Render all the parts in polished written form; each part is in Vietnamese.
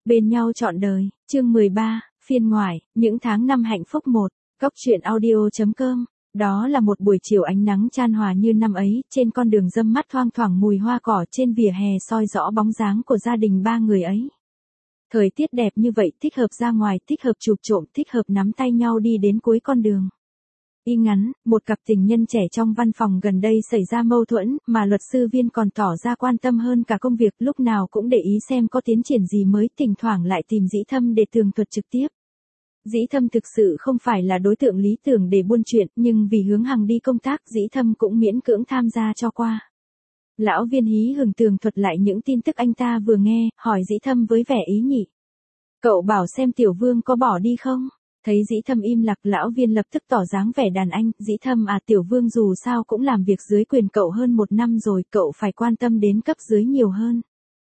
Bên nhau trọn đời, chương 13, phiên ngoại, những tháng năm hạnh phúc 1, Cóc truyện audio.com. Đó là một buổi chiều ánh nắng chan hòa như năm ấy, trên con đường râm mát thoang thoảng mùi hoa cỏ, trên vỉa hè soi rõ bóng dáng của gia đình ba người ấy. Thời tiết đẹp như vậy, thích hợp ra ngoài, thích hợp chụp trộm, thích hợp nắm tay nhau đi đến cuối con đường. Y ngắn, một cặp tình nhân trẻ trong văn phòng gần đây xảy ra mâu thuẫn, mà luật sư Viên còn tỏ ra quan tâm hơn cả công việc, lúc nào cũng để ý xem có tiến triển gì mới, thỉnh thoảng lại tìm Dĩ Thâm để tường thuật trực tiếp. Dĩ Thâm thực sự không phải là đối tượng lý tưởng để buôn chuyện, nhưng vì hướng Hằng đi công tác, Dĩ Thâm cũng miễn cưỡng tham gia cho qua. Lão Viên hí hửng tường thuật lại những tin tức anh ta vừa nghe, hỏi Dĩ Thâm với vẻ ý nhị. Cậu bảo xem Tiểu Vương có bỏ đi không? Thấy Dĩ Thâm im lặng, Lão Viên lập tức tỏ dáng vẻ đàn anh. Dĩ Thâm à, Tiểu Vương dù sao cũng làm việc dưới quyền cậu hơn 1 năm rồi, cậu phải quan tâm đến cấp dưới nhiều hơn.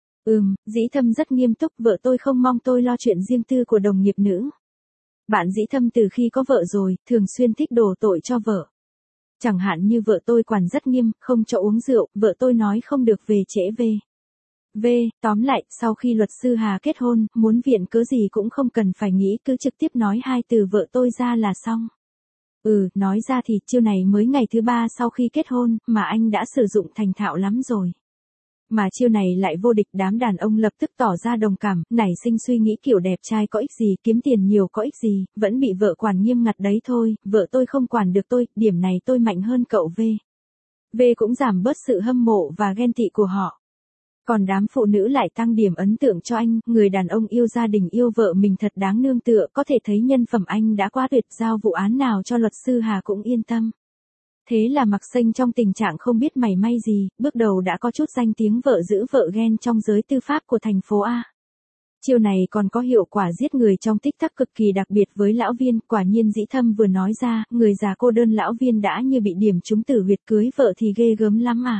Dĩ Thâm rất nghiêm túc, vợ tôi không mong tôi lo chuyện riêng tư của đồng nghiệp nữ. Bạn Dĩ Thâm từ khi có vợ rồi, thường xuyên thích đổ tội cho vợ. Chẳng hạn như vợ tôi quản rất nghiêm, không cho uống rượu, vợ tôi nói không được về trễ về. Tóm lại, sau khi luật sư Hà kết hôn, muốn viện cớ gì cũng không cần phải nghĩ, cứ trực tiếp nói 2 từ vợ tôi ra là xong. Nói ra thì chiêu này mới ngày thứ 3 sau khi kết hôn, mà anh đã sử dụng thành thạo lắm rồi. Mà chiêu này lại vô địch, đám đàn ông lập tức tỏ ra đồng cảm, nảy sinh suy nghĩ kiểu đẹp trai có ích gì, kiếm tiền nhiều có ích gì, vẫn bị vợ quản nghiêm ngặt đấy thôi, vợ tôi không quản được tôi, điểm này tôi mạnh hơn cậu V cũng giảm bớt sự hâm mộ và ghen tị của họ. Còn đám phụ nữ lại tăng điểm ấn tượng cho anh, người đàn ông yêu gia đình, yêu vợ mình thật đáng nương tựa, có thể thấy nhân phẩm anh đã quá tuyệt, giao vụ án nào cho luật sư Hà cũng yên tâm. Thế là Mạc Xanh trong tình trạng không biết mảy may gì, bước đầu đã có chút danh tiếng vợ giữ vợ ghen trong giới tư pháp của thành phố A. Chiêu này còn có hiệu quả giết người trong tích tắc cực kỳ đặc biệt với Lão Viên, quả nhiên Dĩ Thâm vừa nói ra, người già cô đơn Lão Viên đã như bị điểm trúng tử huyệt, cưới vợ thì ghê gớm lắm à.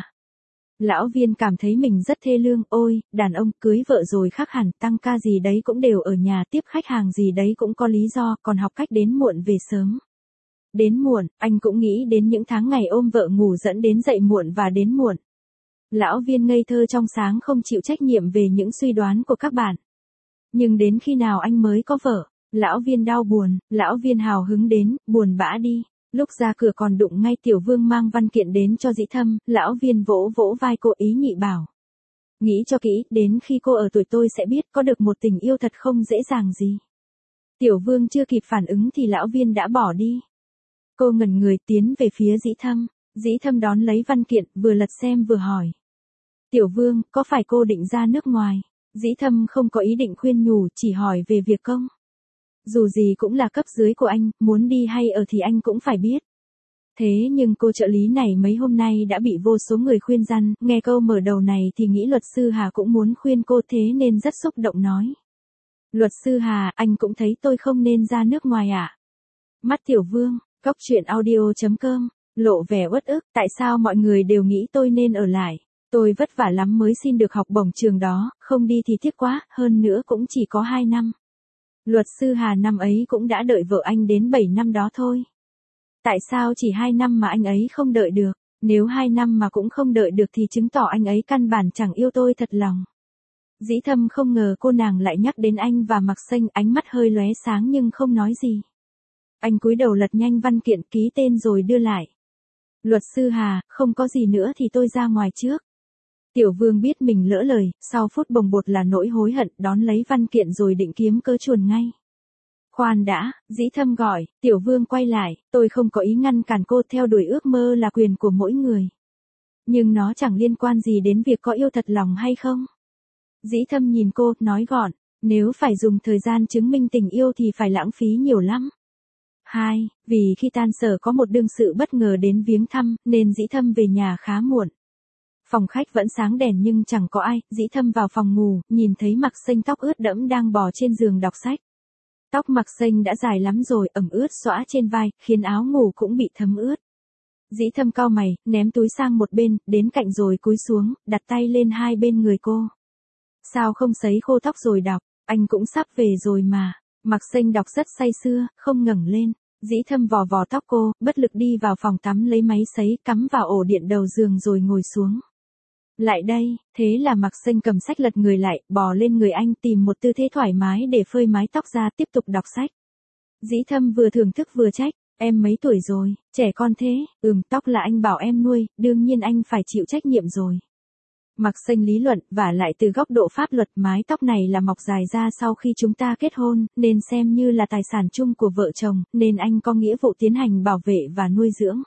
Lão Viên cảm thấy mình rất thê lương, ôi, đàn ông cưới vợ rồi khác hẳn, tăng ca gì đấy cũng đều ở nhà, tiếp khách hàng gì đấy cũng có lý do, còn học cách đến muộn về sớm. Đến muộn, anh cũng nghĩ đến những tháng ngày ôm vợ ngủ dẫn đến dậy muộn và đến muộn. Lão Viên ngây thơ trong sáng không chịu trách nhiệm về những suy đoán của các bạn. Nhưng đến khi nào anh mới có vợ, Lão Viên đau buồn, Lão Viên hào hứng đến, buồn bã đi. Lúc ra cửa còn đụng ngay Tiểu Vương mang văn kiện đến cho Dĩ Thâm, Lão Viên vỗ vỗ vai cô, ý nhị bảo. Nghĩ cho kỹ, đến khi cô ở tuổi tôi sẽ biết, có được một tình yêu thật không dễ dàng gì. Tiểu Vương chưa kịp phản ứng thì Lão Viên đã bỏ đi. Cô ngẩn người tiến về phía Dĩ Thâm. Dĩ Thâm đón lấy văn kiện, vừa lật xem vừa hỏi. Tiểu Vương, có phải cô định ra nước ngoài? Dĩ Thâm không có ý định khuyên nhủ, chỉ hỏi về việc công. Dù gì cũng là cấp dưới của anh, muốn đi hay ở thì anh cũng phải biết. Thế nhưng cô trợ lý này mấy hôm nay đã bị vô số người khuyên răn, nghe câu mở đầu này thì nghĩ luật sư Hà cũng muốn khuyên cô, thế nên rất xúc động nói. Luật sư Hà, anh cũng thấy tôi không nên ra nước ngoài à? Mắt Tiểu Vương, Cóc truyện audio.com, lộ vẻ uất ức, tại sao mọi người đều nghĩ tôi nên ở lại? Tôi vất vả lắm mới xin được học bổng trường đó, không đi thì tiếc quá, hơn nữa cũng chỉ có 2 năm. Luật sư Hà năm ấy cũng đã đợi vợ anh đến 7 năm đó thôi. Tại sao chỉ 2 năm mà anh ấy không đợi được? Nếu 2 năm mà cũng không đợi được thì chứng tỏ anh ấy căn bản chẳng yêu tôi thật lòng. Dĩ Thâm không ngờ cô nàng lại nhắc đến anh và Mạc Xanh, ánh mắt hơi lóe sáng nhưng không nói gì. Anh cúi đầu lật nhanh văn kiện, ký tên rồi đưa lại. Luật sư Hà, không có gì nữa thì tôi ra ngoài trước. Tiểu Vương biết mình lỡ lời, sau phút bồng bột là nỗi hối hận, đón lấy văn kiện rồi định kiếm cớ chuồn ngay. Khoan đã, Dĩ Thâm gọi, Tiểu Vương quay lại, tôi không có ý ngăn cản cô, theo đuổi ước mơ là quyền của mỗi người. Nhưng nó chẳng liên quan gì đến việc có yêu thật lòng hay không. Dĩ Thâm nhìn cô, nói gọn, nếu phải dùng thời gian chứng minh tình yêu thì phải lãng phí nhiều lắm. 2. Vì khi tan sở có một đương sự bất ngờ đến viếng thăm, nên Dĩ Thâm về nhà khá muộn. Phòng khách vẫn sáng đèn nhưng chẳng có ai, Dĩ Thâm vào phòng ngủ, nhìn thấy Mạc Xanh tóc ướt đẫm đang bò trên giường đọc sách. Tóc Mạc Xanh đã dài lắm rồi, ẩm ướt xõa trên vai, khiến áo ngủ cũng bị thấm ướt. Dĩ Thâm cau mày, ném túi sang một bên, đến cạnh rồi cúi xuống, đặt tay lên hai bên người cô. Sao không sấy khô tóc rồi đọc, anh cũng sắp về rồi mà. Mạc Xanh đọc rất say sưa, không ngẩng lên. Dĩ Thâm vò vò tóc cô, bất lực đi vào phòng tắm lấy máy sấy, cắm vào ổ điện đầu giường rồi ngồi xuống. Lại đây, thế là Mạc Xanh cầm sách lật người lại, bò lên người anh tìm một tư thế thoải mái để phơi mái tóc ra tiếp tục đọc sách. Dĩ Thâm vừa thưởng thức vừa trách, em mấy tuổi rồi, trẻ con thế, tóc là anh bảo em nuôi, đương nhiên anh phải chịu trách nhiệm rồi. Mạc Xanh lý luận, và lại từ góc độ pháp luật mái tóc này là mọc dài ra sau khi chúng ta kết hôn, nên xem như là tài sản chung của vợ chồng, nên anh có nghĩa vụ tiến hành bảo vệ và nuôi dưỡng.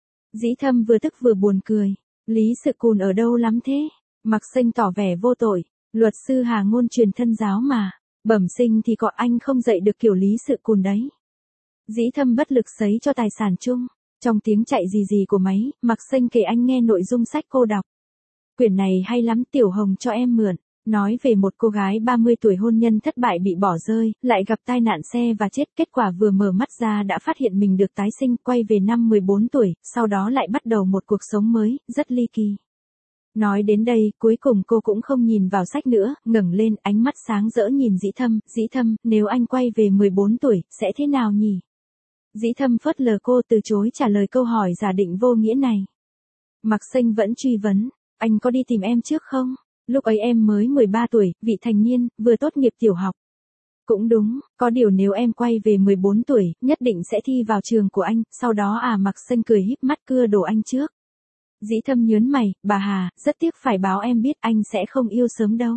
Dĩ Thâm vừa tức vừa buồn cười, Lý Sự Cùn ở đâu lắm thế? Mạc Xanh tỏ vẻ vô tội, luật sư Hà Ngôn truyền thân giáo mà, bẩm sinh thì có anh không dạy được kiểu Lý Sự Cùn đấy. Dĩ Thâm bất lực sấy cho tài sản chung, trong tiếng chạy gì của máy, Mạc Xanh kể anh nghe nội dung sách cô đọc. Quyển này hay lắm, Tiểu Hồng cho em mượn, nói về một cô gái 30 tuổi hôn nhân thất bại bị bỏ rơi, lại gặp tai nạn xe và chết, kết quả vừa mở mắt ra đã phát hiện mình được tái sinh, quay về năm 14 tuổi, sau đó lại bắt đầu một cuộc sống mới, rất ly kỳ. Nói đến đây, cuối cùng cô cũng không nhìn vào sách nữa, ngẩng lên, ánh mắt sáng rỡ nhìn Dĩ Thâm, nếu anh quay về 14 tuổi, sẽ thế nào nhỉ? Dĩ Thâm phớt lờ cô, từ chối trả lời câu hỏi giả định vô nghĩa này. Mạc Xanh vẫn truy vấn, anh có đi tìm em trước không? Lúc ấy em mới 13 tuổi, vị thành niên, vừa tốt nghiệp tiểu học. Cũng đúng, có điều nếu em quay về 14 tuổi, nhất định sẽ thi vào trường của anh, sau đó Mạc Xanh cười híp mắt cưa đổ anh trước. Dĩ Thâm nhớn mày, bà Hà, rất tiếc phải báo em biết anh sẽ không yêu sớm đâu.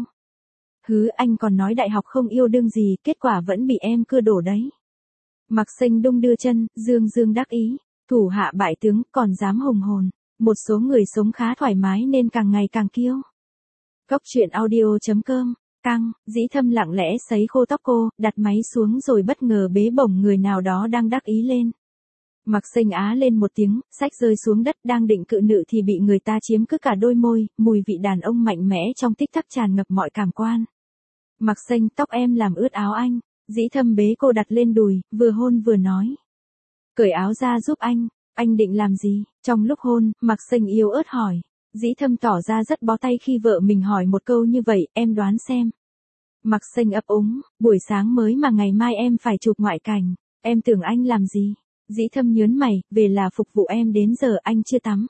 Hứ, anh còn nói đại học không yêu đương gì, kết quả vẫn bị em cưa đổ đấy. Mạc Xanh đung đưa chân, dương đắc ý, thủ hạ bại tướng, còn dám hùng hồn. Một số người sống khá thoải mái nên càng ngày càng kiêu. Cốc truyện audio.com, căng, Dĩ Thâm lặng lẽ sấy khô tóc cô, đặt máy xuống rồi bất ngờ bế bổng người nào đó đang đắc ý lên. Mạc Xanh á lên một tiếng, sách rơi xuống đất, đang định cự nữ thì bị người ta chiếm cứ cả đôi môi, mùi vị đàn ông mạnh mẽ trong tích tắc tràn ngập mọi cảm quan. Mạc Xanh, tóc em làm ướt áo anh. Dĩ Thâm bế cô đặt lên đùi, vừa hôn vừa nói. Cởi áo ra giúp anh định làm gì? Trong lúc hôn, Mạc Xanh yếu ớt hỏi. Dĩ Thâm tỏ ra rất bó tay khi vợ mình hỏi một câu như vậy, em đoán xem. Mạc Xanh ấp úng, buổi sáng mới mà ngày mai em phải chụp ngoại cảnh, em tưởng anh làm gì? Dĩ Thâm nhớn mày, về là phục vụ em đến giờ anh chưa tắm.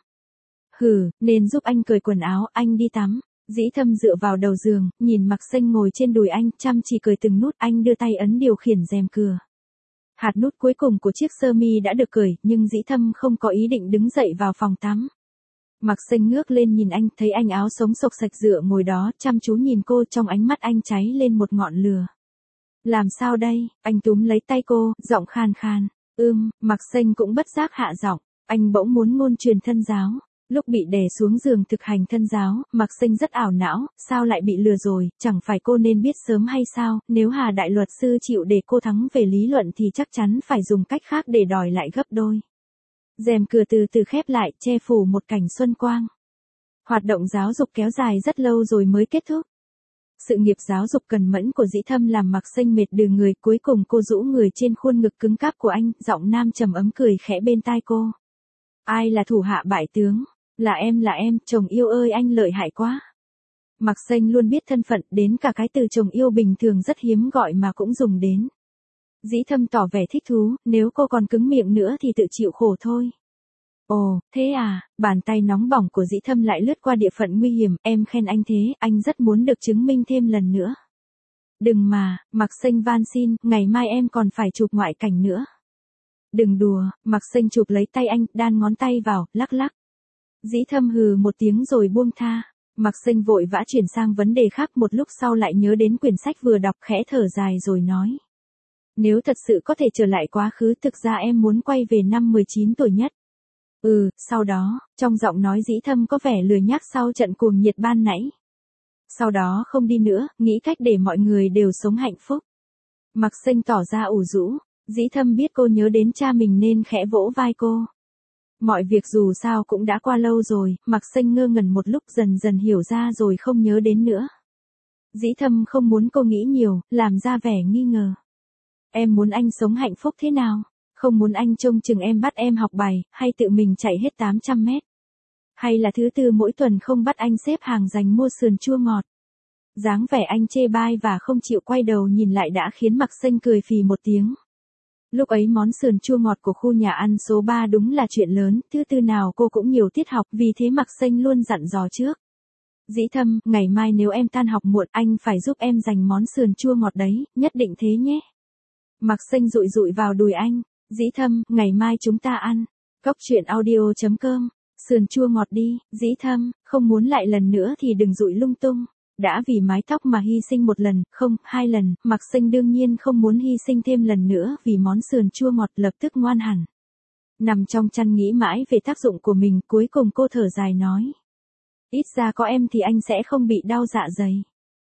Hừ, nên giúp anh cởi quần áo, anh đi tắm. Dĩ Thâm dựa vào đầu giường, nhìn Mạc Xanh ngồi trên đùi anh, chăm chỉ cởi từng nút, anh đưa tay ấn điều khiển rèm cửa. Hạt nút cuối cùng của chiếc sơ mi đã được cởi, nhưng Dĩ Thâm không có ý định đứng dậy vào phòng tắm. Mạc Xanh ngước lên nhìn anh, thấy anh áo sống xộc sạch dựa ngồi đó, chăm chú nhìn cô, trong ánh mắt anh cháy lên một ngọn lửa. Làm sao đây? Anh túm lấy tay cô, giọng khan khan. Mạc Xanh cũng bất giác hạ giọng, anh bỗng muốn ngôn truyền thân giáo. Lúc bị đè xuống giường thực hành thân giáo, Mạc Xanh rất ảo não, sao lại bị lừa rồi, chẳng phải cô nên biết sớm hay sao, nếu Hà đại luật sư chịu để cô thắng về lý luận thì chắc chắn phải dùng cách khác để đòi lại gấp đôi. Rèm cửa từ từ khép lại, che phủ một cảnh xuân quang. Hoạt động giáo dục kéo dài rất lâu rồi mới kết thúc. Sự nghiệp giáo dục cần mẫn của Dĩ Thâm làm Mạc Xanh mệt đừ người, cuối cùng cô rũ người trên khuôn ngực cứng cáp của anh, giọng nam trầm ấm cười khẽ bên tai cô. Ai là thủ hạ bại tướng? Là em, chồng yêu ơi anh lợi hại quá. Mạc Xanh luôn biết thân phận, đến cả cái từ chồng yêu bình thường rất hiếm gọi mà cũng dùng đến. Dĩ Thâm tỏ vẻ thích thú, nếu cô còn cứng miệng nữa thì tự chịu khổ thôi. Ồ, thế à, bàn tay nóng bỏng của Dĩ Thâm lại lướt qua địa phận nguy hiểm, em khen anh thế, anh rất muốn được chứng minh thêm lần nữa. Đừng mà, Mạc Xanh van xin, ngày mai em còn phải chụp ngoại cảnh nữa. Đừng đùa, Mạc Xanh chụp lấy tay anh, đan ngón tay vào, lắc lắc. Dĩ Thâm hừ một tiếng rồi buông tha. Mạc Xanh vội vã chuyển sang vấn đề khác, một lúc sau lại nhớ đến quyển sách vừa đọc, khẽ thở dài rồi nói. Nếu thật sự có thể trở lại quá khứ, thực ra em muốn quay về năm 19 tuổi nhất. Sau đó, trong giọng nói Dĩ Thâm có vẻ lười nhác sau trận cuồng nhiệt ban nãy. Sau đó không đi nữa, nghĩ cách để mọi người đều sống hạnh phúc. Mạc Xanh tỏ ra ủ rũ. Dĩ Thâm biết cô nhớ đến cha mình nên khẽ vỗ vai cô. Mọi việc dù sao cũng đã qua lâu rồi, Mạc Xanh ngơ ngẩn một lúc, dần dần hiểu ra rồi không nhớ đến nữa. Dĩ Thâm không muốn cô nghĩ nhiều, làm ra vẻ nghi ngờ. Em muốn anh sống hạnh phúc thế nào? Không muốn anh trông chừng em bắt em học bài, hay tự mình chạy hết 800 mét? Hay là thứ tư mỗi tuần không bắt anh xếp hàng giành mua sườn chua ngọt? Dáng vẻ anh chê bai và không chịu quay đầu nhìn lại đã khiến Mạc Xanh cười phì một tiếng. Lúc ấy món sườn chua ngọt của khu nhà ăn số 3 đúng là chuyện lớn, thứ tư nào cô cũng nhiều tiết học, vì thế Mạc Xanh luôn dặn dò trước. Dĩ Thâm, ngày mai nếu em tan học muộn anh phải giúp em giành món sườn chua ngọt đấy, nhất định thế nhé. Mạc Xanh dụi dụi vào đùi anh. Dĩ Thâm, ngày mai chúng ta ăn. Cốc truyện audio.com. Sườn chua ngọt đi, Dĩ Thâm, không muốn lại lần nữa thì đừng dụi lung tung. Đã vì mái tóc mà hy sinh một lần, không, 2 lần, Mạc Xanh đương nhiên không muốn hy sinh thêm lần nữa vì món sườn chua ngọt, lập tức ngoan hẳn. Nằm trong chăn nghĩ mãi về tác dụng của mình, cuối cùng cô thở dài nói. Ít ra có em thì anh sẽ không bị đau dạ dày.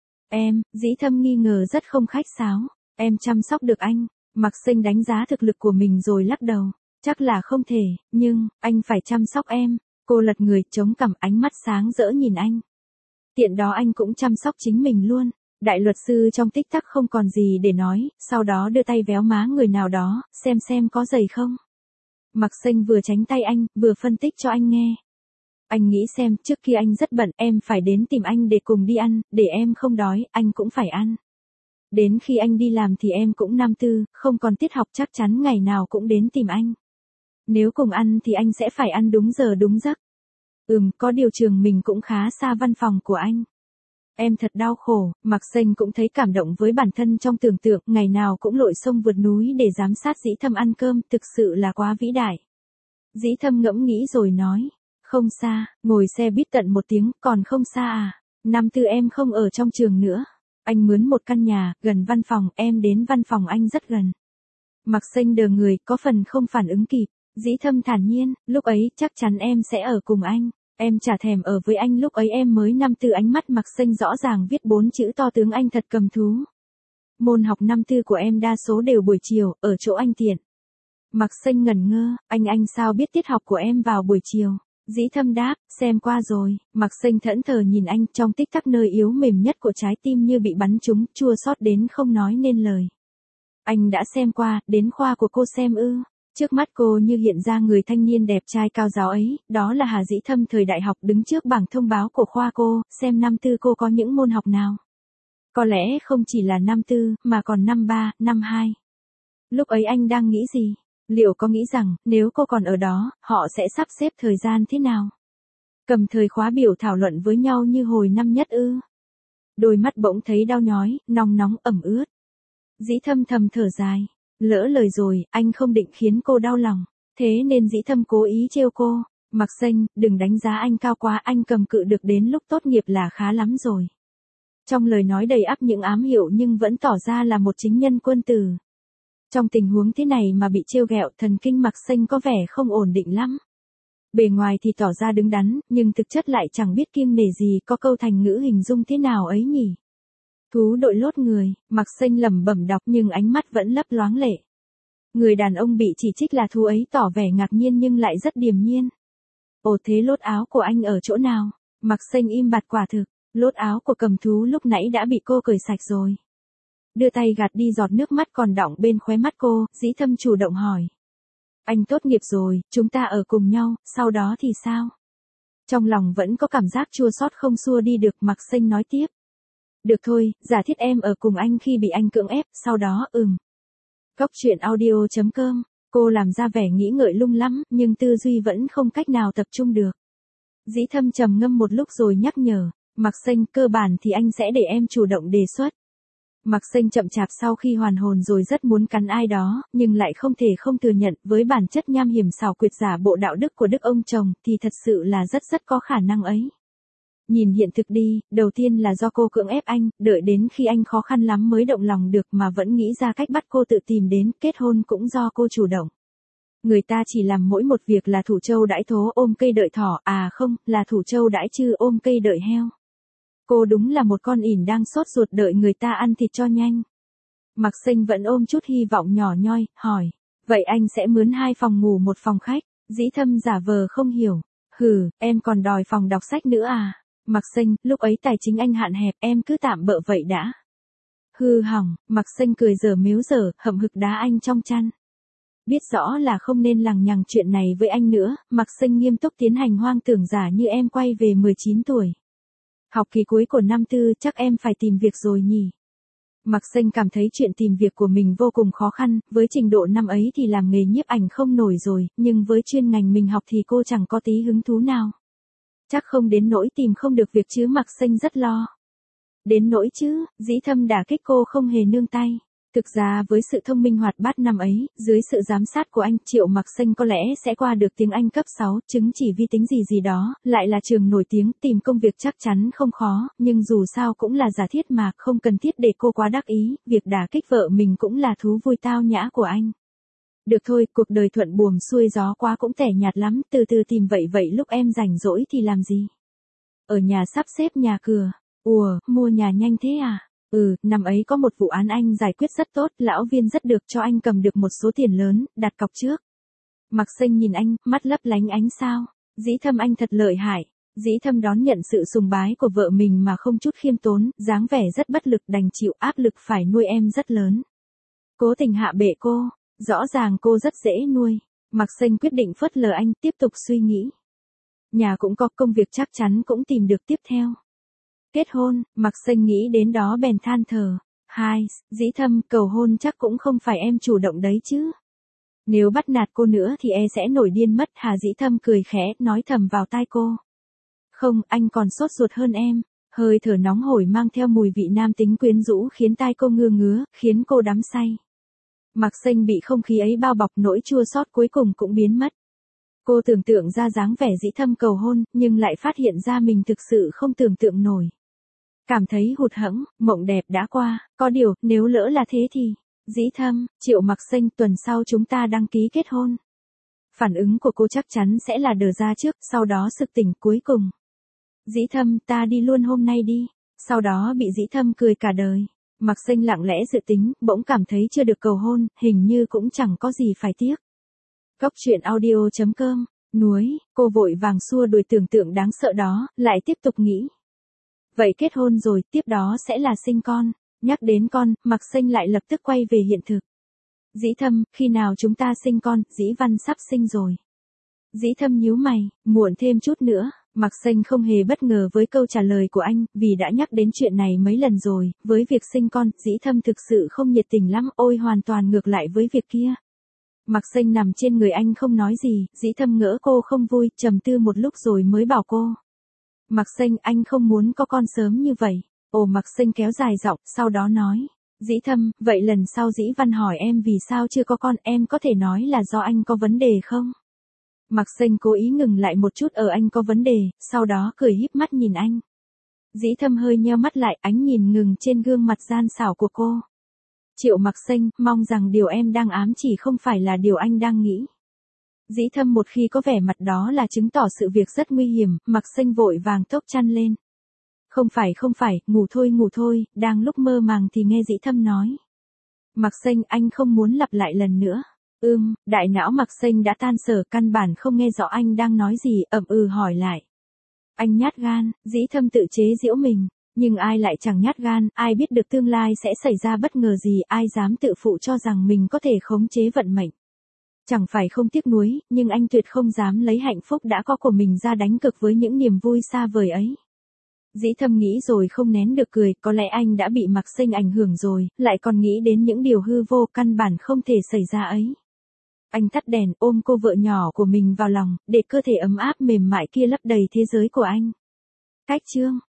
Em, Dĩ Thâm nghi ngờ rất không khách sáo. Em chăm sóc được anh. Mạc Xanh đánh giá thực lực của mình rồi lắc đầu. Chắc là không thể, nhưng, anh phải chăm sóc em. Cô lật người, chống cằm, ánh mắt sáng rỡ nhìn anh. Tiện đó anh cũng chăm sóc chính mình luôn. Đại luật sư trong tích tắc không còn gì để nói, sau đó đưa tay véo má người nào đó, xem có dày không. Mạc Xanh vừa tránh tay anh, vừa phân tích cho anh nghe. Anh nghĩ xem, trước kia anh rất bận, em phải đến tìm anh để cùng đi ăn, để em không đói, anh cũng phải ăn. Đến khi anh đi làm thì em cũng năm tư, không còn tiết học chắc chắn ngày nào cũng đến tìm anh. Nếu cùng ăn thì anh sẽ phải ăn đúng giờ đúng giấc. Có điều trường mình cũng khá xa văn phòng của anh. Em thật đau khổ, Mạc Xanh cũng thấy cảm động với bản thân trong tưởng tượng, ngày nào cũng lội sông vượt núi để giám sát Dĩ Thâm ăn cơm, thực sự là quá vĩ đại. Dĩ Thâm ngẫm nghĩ rồi nói, không xa, ngồi xe buýt tận 1 tiếng, còn không xa à, năm tư em không ở trong trường nữa. Anh mướn một căn nhà, gần văn phòng, em đến văn phòng anh rất gần. Mạc Xanh đờ người, có phần không phản ứng kịp. Dĩ Thâm thản nhiên, lúc ấy chắc chắn em sẽ ở cùng anh. Em chả thèm ở với anh, lúc ấy em mới năm tư. Ánh mắt Mạc Xanh rõ ràng viết 4 chữ to tướng anh thật cầm thú. Môn học năm tư của em đa số đều buổi chiều, ở chỗ anh tiện. Mạc Xanh ngẩn ngơ, anh sao biết tiết học của em vào buổi chiều? Dĩ Thâm đáp, xem qua rồi. Mạc Xanh thẫn thờ nhìn anh, trong tích tắc nơi yếu mềm nhất của trái tim như bị bắn trúng, chua xót đến không nói nên lời. Anh đã xem qua, đến khoa của cô xem ư? Trước mắt cô như hiện ra người thanh niên đẹp trai cao giáo ấy, đó là Hà Dĩ Thâm thời đại học đứng trước bảng thông báo của khoa cô, xem năm tư cô có những môn học nào. Có lẽ không chỉ là năm tư, mà còn năm 3, năm 2. Lúc ấy anh đang nghĩ gì? Liệu có nghĩ rằng, nếu cô còn ở đó, họ sẽ sắp xếp thời gian thế nào? Cầm thời khóa biểu thảo luận với nhau như hồi năm nhất ư? Đôi mắt bỗng thấy đau nhói, nóng nóng ẩm ướt. Dĩ Thâm thầm thở dài. Lỡ lời rồi, anh không định khiến cô đau lòng. Thế nên Dĩ Thâm cố ý trêu cô. Mạc Xanh, đừng đánh giá anh cao quá, anh cầm cự được đến lúc tốt nghiệp là khá lắm rồi. Trong lời nói đầy ắp những ám hiệu nhưng vẫn tỏ ra là một chính nhân quân tử. Trong tình huống thế này mà bị trêu ghẹo, thần kinh Mạc Xanh có vẻ không ổn định lắm. Bề ngoài thì tỏ ra đứng đắn, nhưng thực chất lại chẳng biết kiêng nể gì, có câu thành ngữ hình dung thế nào ấy nhỉ? Thú đội lốt người, Mạc Xanh lẩm bẩm đọc nhưng ánh mắt vẫn lấp loáng lệ. Người đàn ông bị chỉ trích là thú ấy tỏ vẻ ngạc nhiên nhưng lại rất điềm nhiên. Ồ, thế lốt áo của anh ở chỗ nào? Mạc Xanh im bặt, quả thực, lốt áo của cầm thú lúc nãy đã bị cô cởi sạch rồi. Đưa tay gạt đi giọt nước mắt còn đọng bên khóe mắt cô, Dĩ Thâm chủ động hỏi. Anh tốt nghiệp rồi, chúng ta ở cùng nhau, sau đó thì sao? Trong lòng vẫn có cảm giác chua xót không xua đi được, Mạc Xanh nói tiếp. Được thôi, giả thiết em ở cùng anh khi bị anh cưỡng ép, sau đó Cốc truyện audio.com. Cô làm ra vẻ nghĩ ngợi lung lắm, nhưng tư duy vẫn không cách nào tập trung được. Dĩ Thâm trầm ngâm một lúc rồi nhắc nhở, Mạc Xanh, cơ bản thì anh sẽ để em chủ động đề xuất. Mạc Xanh chậm chạp sau khi hoàn hồn rồi rất muốn cắn ai đó, nhưng lại không thể không thừa nhận, với bản chất nham hiểm xảo quyệt giả bộ đạo đức của đức ông chồng, thì thật sự là rất có khả năng ấy. Nhìn hiện thực đi, đầu tiên là do cô cưỡng ép anh, đợi đến khi anh khó khăn lắm mới động lòng được mà vẫn nghĩ ra cách bắt cô tự tìm đến, kết hôn cũng do cô chủ động. Người ta chỉ làm mỗi một việc là thủ trâu đãi thố ôm cây đợi thỏ, à không, là thủ trâu đãi trư ôm cây đợi heo. Cô đúng là một con ỉn đang sốt ruột đợi người ta ăn thịt cho nhanh. Mạc Xanh vẫn ôm chút hy vọng nhỏ nhoi, hỏi, vậy anh sẽ mướn 2 phòng ngủ 1 phòng khách? Dĩ Thâm giả vờ không hiểu, em còn đòi phòng đọc sách nữa à? Mạc Xanh, lúc ấy tài chính anh hạn hẹp, em cứ tạm bợ vậy đã. Hư hỏng, Mạc Xanh cười dở mếu dở, hậm hực đá anh trong chăn. Biết rõ là không nên lằng nhằng chuyện này với anh nữa, Mạc Xanh nghiêm túc tiến hành hoang tưởng giả như em quay về 19 tuổi. Học kỳ cuối của năm tư chắc em phải tìm việc rồi nhỉ. Mạc Xanh cảm thấy chuyện tìm việc của mình vô cùng khó khăn, với trình độ năm ấy thì làm nghề nhiếp ảnh không nổi rồi, nhưng với chuyên ngành mình học thì cô chẳng có tí hứng thú nào. Chắc không đến nỗi tìm không được việc chứ, Mạc Xanh rất lo. Đến nỗi chứ, Dĩ Thâm đả kích cô không hề nương tay. Thực ra với sự thông minh hoạt bát năm ấy, dưới sự giám sát của anh, Triệu Mạc Xanh có lẽ sẽ qua được tiếng Anh cấp 6, chứng chỉ vi tính gì đó, lại là trường nổi tiếng, tìm công việc chắc chắn không khó, nhưng dù sao cũng là giả thiết mà, không cần thiết để cô quá đắc ý, việc đả kích vợ mình cũng là thú vui tao nhã của anh. Được thôi, cuộc đời thuận buồm xuôi gió quá cũng tẻ nhạt lắm, từ từ tìm vậy lúc em rảnh rỗi thì làm gì? Ở nhà sắp xếp nhà cửa. Ủa, mua nhà nhanh thế à? Năm ấy có một vụ án anh giải quyết rất tốt, lão viên rất được cho anh cầm được một số tiền lớn, đặt cọc trước. Mạc Xanh nhìn anh, mắt lấp lánh ánh sao. Dĩ Thâm anh thật lợi hại. Dĩ Thâm đón nhận sự sùng bái của vợ mình mà không chút khiêm tốn, dáng vẻ rất bất lực, đành chịu áp lực phải nuôi em rất lớn. Cố tình hạ bệ cô, rõ ràng cô rất dễ nuôi. Mạc Xanh quyết định phớt lờ anh, tiếp tục suy nghĩ. Nhà cũng có, công việc chắc chắn cũng tìm được tiếp theo. Kết hôn, Mạc Xanh nghĩ đến đó bèn than thở. Dĩ Thâm, cầu hôn chắc cũng không phải em chủ động đấy chứ. Nếu bắt nạt cô nữa thì sẽ nổi điên mất. Dĩ Thâm cười khẽ, nói thầm vào tai cô. Không, anh còn sốt ruột hơn em. Hơi thở nóng hổi mang theo mùi vị nam tính quyến rũ khiến tai cô ngứa, khiến cô đắm say. Mạc Xanh bị không khí ấy bao bọc, nỗi chua xót cuối cùng cũng biến mất. Cô tưởng tượng ra dáng vẻ Dĩ Thâm cầu hôn, nhưng lại phát hiện ra mình thực sự không tưởng tượng nổi. Cảm thấy hụt hẫng, mộng đẹp đã qua, có điều, nếu lỡ là thế thì... Dĩ Thâm, Triệu Mạc Xanh, tuần sau chúng ta đăng ký kết hôn. Phản ứng của cô chắc chắn sẽ là đờ ra trước, sau đó sực tỉnh cuối cùng. Dĩ Thâm, ta đi luôn hôm nay đi. Sau đó bị Dĩ Thâm cười cả đời. Mạc Xanh lặng lẽ dự tính, bỗng cảm thấy chưa được cầu hôn, hình như cũng chẳng có gì phải tiếc. Góc truyện audio.com, núi, cô vội vàng xua đuổi tưởng tượng đáng sợ đó, lại tiếp tục nghĩ. Vậy kết hôn rồi, tiếp đó sẽ là sinh con. Nhắc đến con, Mạc Xanh lại lập tức quay về hiện thực. Dĩ Thâm, khi nào chúng ta sinh con? Dĩ Văn sắp sinh rồi. Dĩ Thâm nhíu mày, muộn thêm chút nữa. Mạc Xanh không hề bất ngờ với câu trả lời của anh, vì đã nhắc đến chuyện này mấy lần rồi. Với việc sinh con, Dĩ Thâm thực sự không nhiệt tình lắm, ôi hoàn toàn ngược lại với việc kia. Mạc Xanh nằm trên người anh không nói gì, Dĩ Thâm ngỡ cô không vui, trầm tư một lúc rồi mới bảo cô. Mạc Xanh, anh không muốn có con sớm như vậy. Mạc Xanh kéo dài giọng, sau đó nói. Dĩ Thâm, vậy lần sau Dĩ Văn hỏi em vì sao chưa có con, em có thể nói là do anh có vấn đề không? Mạc Xanh cố ý ngừng lại một chút ở anh có vấn đề, sau đó cười híp mắt nhìn anh. Dĩ Thâm hơi nheo mắt lại, ánh nhìn ngừng trên gương mặt gian xảo của cô. Triệu Mạc Xanh, mong rằng điều em đang ám chỉ không phải là điều anh đang nghĩ. Dĩ Thâm một khi có vẻ mặt đó là chứng tỏ sự việc rất nguy hiểm, Mạc Xanh vội vàng thốc chăn lên. Không phải, ngủ thôi, đang lúc mơ màng thì nghe Dĩ Thâm nói. Mạc Xanh, anh không muốn lặp lại lần nữa. Đại não Mạc Xanh đã tan sở, căn bản không nghe rõ anh đang nói gì, hỏi lại. Anh nhát gan, Dĩ Thâm tự chế giễu mình, nhưng ai lại chẳng nhát gan, ai biết được tương lai sẽ xảy ra bất ngờ gì, ai dám tự phụ cho rằng mình có thể khống chế vận mệnh. Chẳng phải không tiếc nuối, nhưng anh tuyệt không dám lấy hạnh phúc đã có của mình ra đánh cược với những niềm vui xa vời ấy. Dĩ Thâm nghĩ rồi không nén được cười, có lẽ anh đã bị Mạc Xanh ảnh hưởng rồi, lại còn nghĩ đến những điều hư vô căn bản không thể xảy ra ấy. Anh tắt đèn, ôm cô vợ nhỏ của mình vào lòng, để cơ thể ấm áp mềm mại kia lấp đầy thế giới của anh. Cách chương